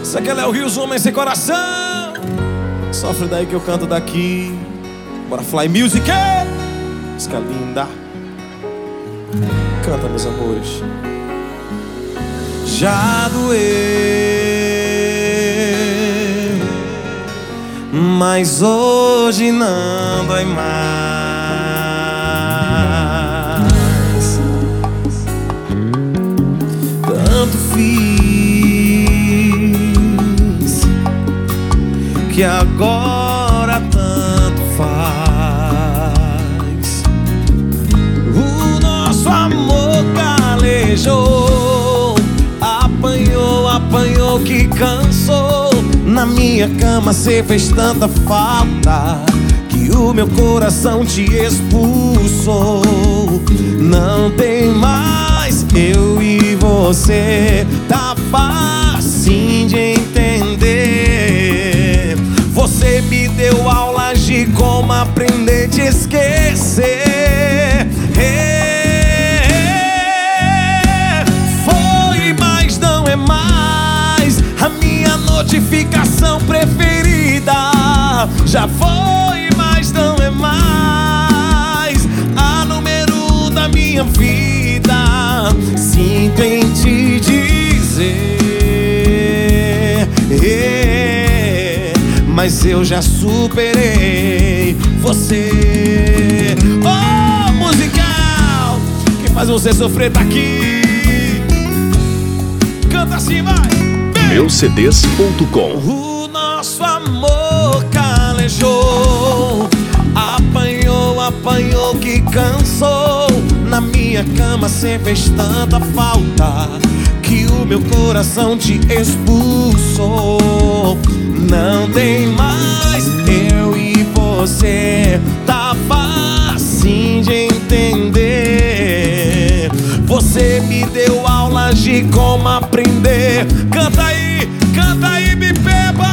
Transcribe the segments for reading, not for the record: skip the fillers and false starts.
Isso aqui é Léo Rios, homem sem coração. Sofre daí que eu canto daqui. Bora Fly Music. Música linda. Canta, meus amores. Já doeu, mas hoje não dói mais. Tanto fiz que agora tanto faz. O nosso amor calejou, apanhou que cansou. Na minha cama cê fez tanta falta que o meu coração te expulsou. Não tem mais eu e você, tá fácil de entender. Você me deu aulas de como aprender a te esquecer. Foi, mas não é mais a minha notificação preferida. Já foi, mas não é mais a número 1 da minha vida. Sinto em te dizer, mas eu já superei você. Oh, musical que faz você sofrer tá aqui. Canta assim, vai. Meucds.com. O nosso amor calejou, apanhou que cansou. Na minha cama cê fez tanta falta que o meu coração te expulsou. Não tem mais eu e você, tá fácil de entender. Você me deu aulas de como aprender. Canta aí, me beba.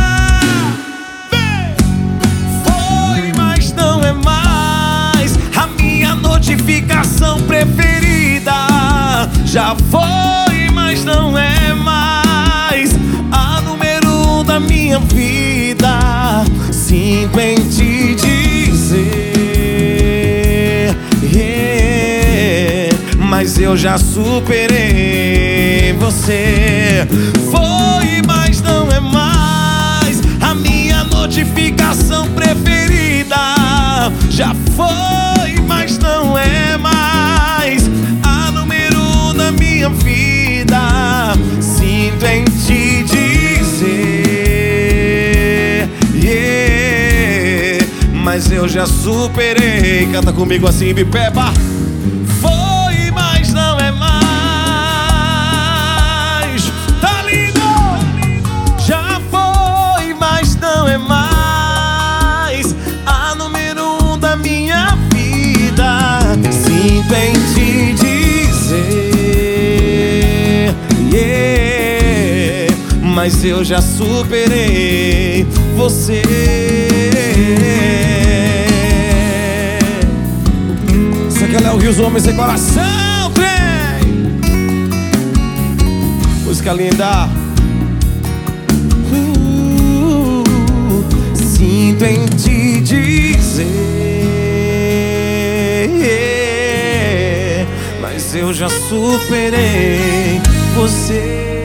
Foi, mas não é mais a minha notificação preferida. Já foi, mas não é mais a número 1 da minha vida. Sinto em te dizer, mas eu já superei você. Foi, mas não é mais a minha notificação preferida. Já foi, mas não é mais a número 1 da minha vida. Sinto em te dizer, mas eu já superei. Canta comigo assim, me beba. Foi, mas não é mais. Tá lindo! Já foi, mas não é mais a número 1 da minha vida. Sinto em te dizer, mas eu já superei você. Isso aqui é Léo Rios, homem sem coração, trem. Música linda. Sinto em te dizer, mas eu já superei você.